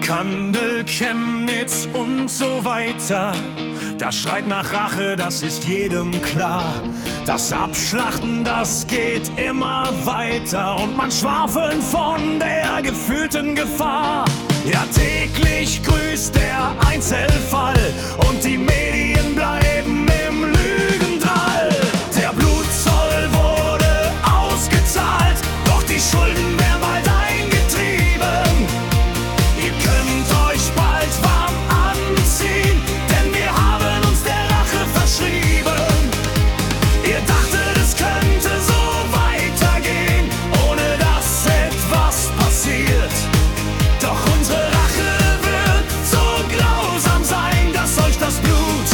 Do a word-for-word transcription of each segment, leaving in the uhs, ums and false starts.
Kandel, Chemnitz und so weiter. Das schreit nach Rache, das ist jedem klar. Das Abschlachten, das geht immer weiter und man schwafeln von der gefühlten Gefahr. Ja, täglich grüßt der Einzelfall und die Medien bleiben im Lügendrall. Der Blutzoll wurde ausgezahlt, doch die Schulden werden bald eingetrieben. Ihr könnt euch bald warm anziehen, denn wir haben uns der Rache verschrieben. Ihr dachtet, es könnte so weitergehen, ohne dass etwas passiert. Doch unsere Rache wird so grausam sein, dass euch das Blut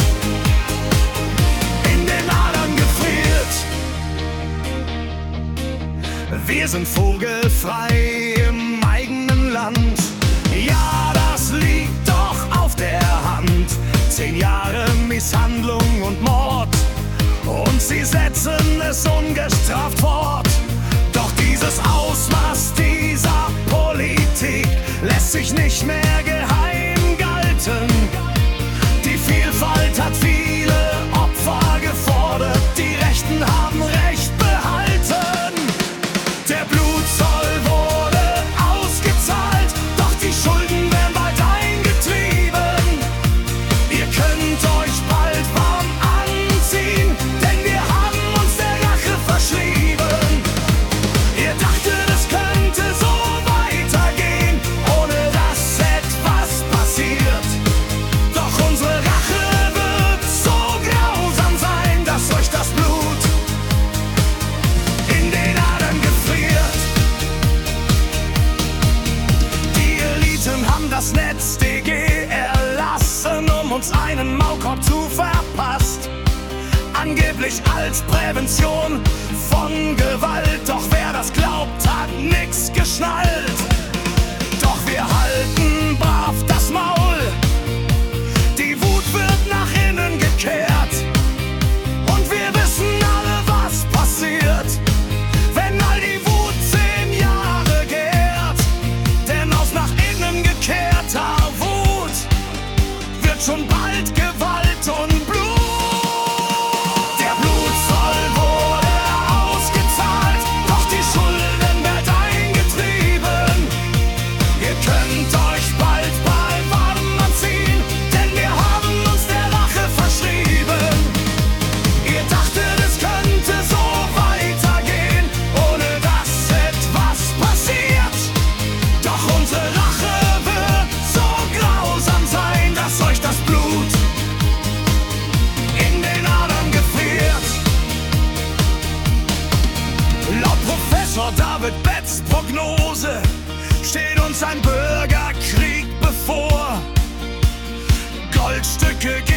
in den Adern gefriert. Wir sind vogelfrei im eigenen Land. Ja, das liegt doch auf der Hand. Zehn Jahre Misshandlung und Mord und sie setzen es ungestraft fort. Doch dieses Ausmaß dieser Politik lässt sich nicht mehr geheim galten. Die Vielfalt hat viele Opfer gefordert, die Rechten haben Recht behalten. Der Blutzoll wurde ausgezahlt, doch die Schulden werden bald eingetrieben. Ihr könnt euch bald warm anziehen, denn wir haben uns der Rache verschrieben. Ihr dachtet, es könnte so weitergehen, ohne dass etwas passiert. Doch unsere Rache wird so grausam sein, dass euch das Blut in den Adern gefriert. Die Eliten haben das Netz D G erlassen, um uns einen Maulkorb zu verpasst. Angeblich als Prävention von Gewalt, doch wer das glaubt, hat nix geschnallt. Doch wir halten brav das Maul, die Wut wird nach innen gekehrt und wir wissen alle, was passiert, wenn all die Wut zehn Jahre gärt. Denn aus nach innen gekehrter Wut wird schon bald Gewalt und Blut. Der Blutzoll wurde ausgezahlt, doch die Schulden werden eingetrieben. Ihr könnt euch bald bei warm anziehen, denn wir haben uns der Rache verschrieben. Ihr dachtet, es könnte so weitergehen, ohne dass etwas passiert. Doch unsere Rache wird so grausam sein, dass euch das Blut in den Adern gefriert. Laut Professor David Betts Prognose steht uns ein Bürgerkrieg bevor. Goldstücke